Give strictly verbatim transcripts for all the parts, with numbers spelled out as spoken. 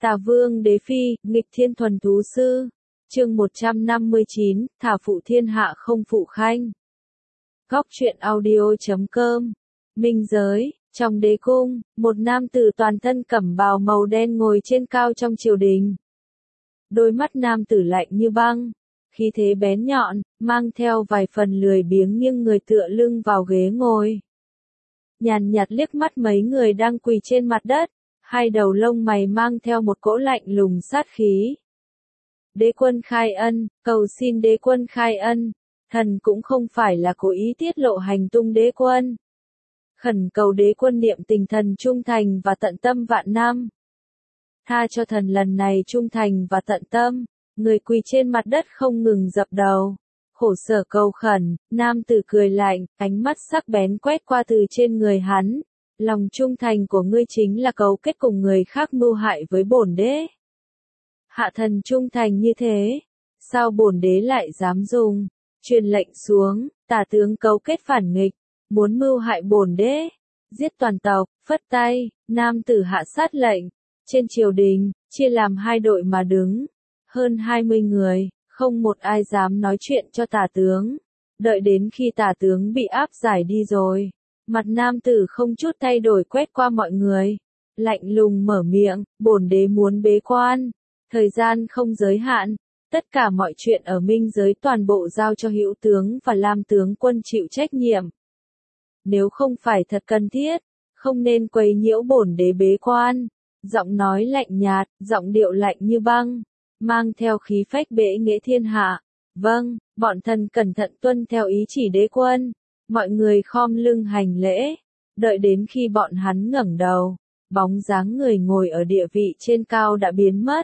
Tà Vương Đế Phi, nghịch thiên thuần thú sư. Chương một trăm năm mươi chín, thả phụ thiên hạ không phụ khanh. Góc truyện audio chấm com. Minh giới, trong đế cung, một nam tử toàn thân cẩm bào màu đen ngồi trên cao trong triều đình. Đôi mắt nam tử lạnh như băng, khí thế bén nhọn, mang theo vài phần lười biếng nghiêng người tựa lưng vào ghế ngồi. Nhàn nhạt liếc mắt mấy người đang quỳ trên mặt đất, hai đầu lông mày mang theo một cỗ lạnh lùng sát khí. Đế quân khai ân, cầu xin đế quân khai ân, thần cũng không phải là cố ý tiết lộ hành tung đế quân. Khẩn cầu đế quân niệm tình thần trung thành và tận tâm vạn năm. Tha cho thần lần này trung thành và tận tâm, người quỳ trên mặt đất không ngừng dập đầu. Khổ sở cầu khẩn, nam tử cười lạnh, ánh mắt sắc bén quét qua từ trên người hắn. Lòng trung thành của ngươi chính là cấu kết cùng người khác mưu hại với bổn đế. Hạ thần trung thành như thế, sao bổn đế lại dám dùng? Truyền lệnh xuống, tả tướng cấu kết phản nghịch, muốn mưu hại bổn đế, giết toàn tộc. Phất tay, nam tử hạ sát lệnh. Trên triều đình, chia làm hai đội mà đứng, hơn hai mươi người, không một ai dám nói chuyện cho tả tướng. Đợi đến khi tả tướng bị áp giải đi rồi, mặt nam tử không chút thay đổi quét qua mọi người, lạnh lùng mở miệng, bổn đế muốn bế quan, thời gian không giới hạn, tất cả mọi chuyện ở minh giới toàn bộ giao cho hữu tướng và lam tướng quân chịu trách nhiệm. Nếu không phải thật cần thiết, không nên quấy nhiễu bổn đế bế quan. Giọng nói lạnh nhạt, giọng điệu lạnh như băng, mang theo khí phách bệ nghệ thiên hạ. Vâng, bọn thần cẩn thận tuân theo ý chỉ đế quân. Mọi người khom lưng hành lễ, đợi đến khi bọn hắn ngẩng đầu, bóng dáng người ngồi ở địa vị trên cao đã biến mất.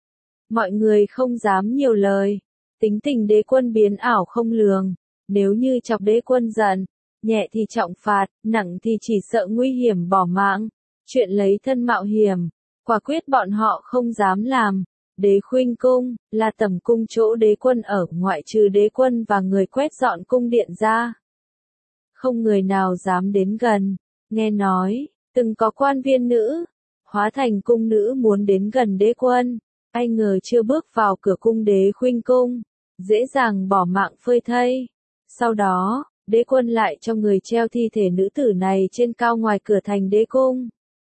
Mọi người không dám nhiều lời, tính tình đế quân biến ảo không lường, nếu như chọc đế quân giận, nhẹ thì trọng phạt, nặng thì chỉ sợ nguy hiểm bỏ mạng, chuyện lấy thân mạo hiểm, quả quyết bọn họ không dám làm. Đế khuynh cung, là tẩm cung chỗ đế quân ở, ngoại trừ đế quân và người quét dọn cung điện ra. Không người nào dám đến gần, nghe nói, từng có quan viên nữ, hóa thành cung nữ muốn đến gần đế quân, ai ngờ chưa bước vào cửa cung đế khuynh cung, dễ dàng bỏ mạng phơi thây. Sau đó, đế quân lại cho người treo thi thể nữ tử này trên cao ngoài cửa thành đế cung.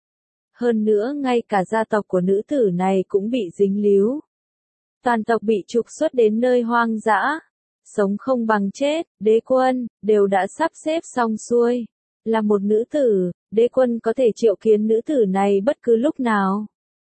Hơn nữa ngay cả gia tộc của nữ tử này cũng bị dính líu. Toàn tộc bị trục xuất đến nơi hoang dã. Sống không bằng chết, đế quân, đều đã sắp xếp xong xuôi. Là một nữ tử, đế quân có thể triệu kiến nữ tử này bất cứ lúc nào.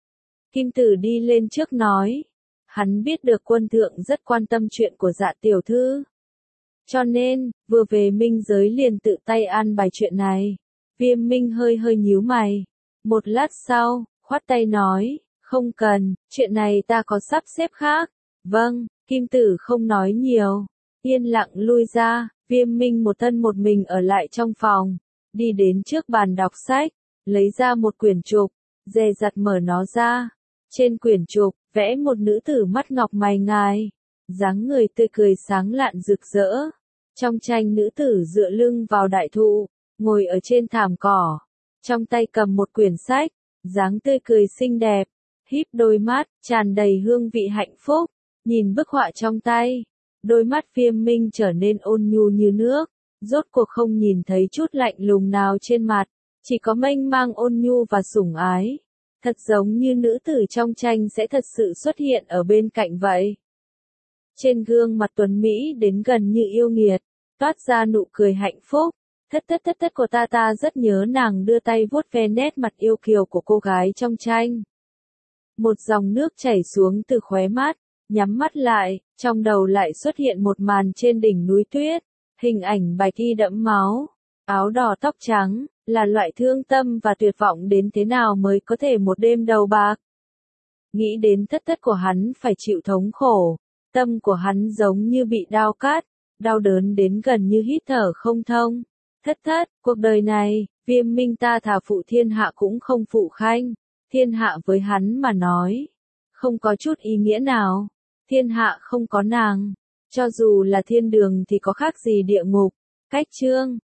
Kim tử đi lên trước nói. Hắn biết được quân thượng rất quan tâm chuyện của dạ tiểu thư. Cho nên, vừa về minh giới liền tự tay an bài chuyện này. Viêm minh hơi hơi nhíu mày. Một lát sau, khoát tay nói, không cần, chuyện này ta có sắp xếp khác. Vâng, kim tử không nói nhiều, yên lặng lui ra, viêm minh một thân một mình ở lại trong phòng, đi đến trước bàn đọc sách, lấy ra một quyển trục, dè dặt mở nó ra. Trên quyển trục, vẽ một nữ tử mắt ngọc mày ngài, dáng người tươi cười sáng lạn rực rỡ. Trong tranh nữ tử dựa lưng vào đại thụ, ngồi ở trên thảm cỏ. Trong tay cầm một quyển sách, dáng tươi cười xinh đẹp, híp đôi mắt, tràn đầy hương vị hạnh phúc, nhìn bức họa trong tay, đôi mắt viêm minh trở nên ôn nhu như nước, rốt cuộc không nhìn thấy chút lạnh lùng nào trên mặt, chỉ có mênh mang ôn nhu và sủng ái, thật giống như nữ tử trong tranh sẽ thật sự xuất hiện ở bên cạnh vậy. Trên gương mặt tuấn Mỹ đến gần như yêu nghiệt, toát ra nụ cười hạnh phúc. Thất thất thất thất của ta ta rất nhớ nàng đưa tay vuốt ve nét mặt yêu kiều của cô gái trong tranh. Một dòng nước chảy xuống từ khóe mắt, nhắm mắt lại, trong đầu lại xuất hiện một màn trên đỉnh núi tuyết, hình ảnh bạch y đẫm máu, áo đỏ tóc trắng, là loại thương tâm và tuyệt vọng đến thế nào mới có thể một đêm đầu bạc. Nghĩ đến thất thất của hắn phải chịu thống khổ, tâm của hắn giống như bị đao cắt, đau đớn đến gần như hít thở không thông. Thất thất, cuộc đời này, viêm minh ta thả phụ thiên hạ cũng không phụ khanh, thiên hạ với hắn mà nói, không có chút ý nghĩa nào, thiên hạ không có nàng, cho dù là thiên đường thì có khác gì địa ngục. Cách chương,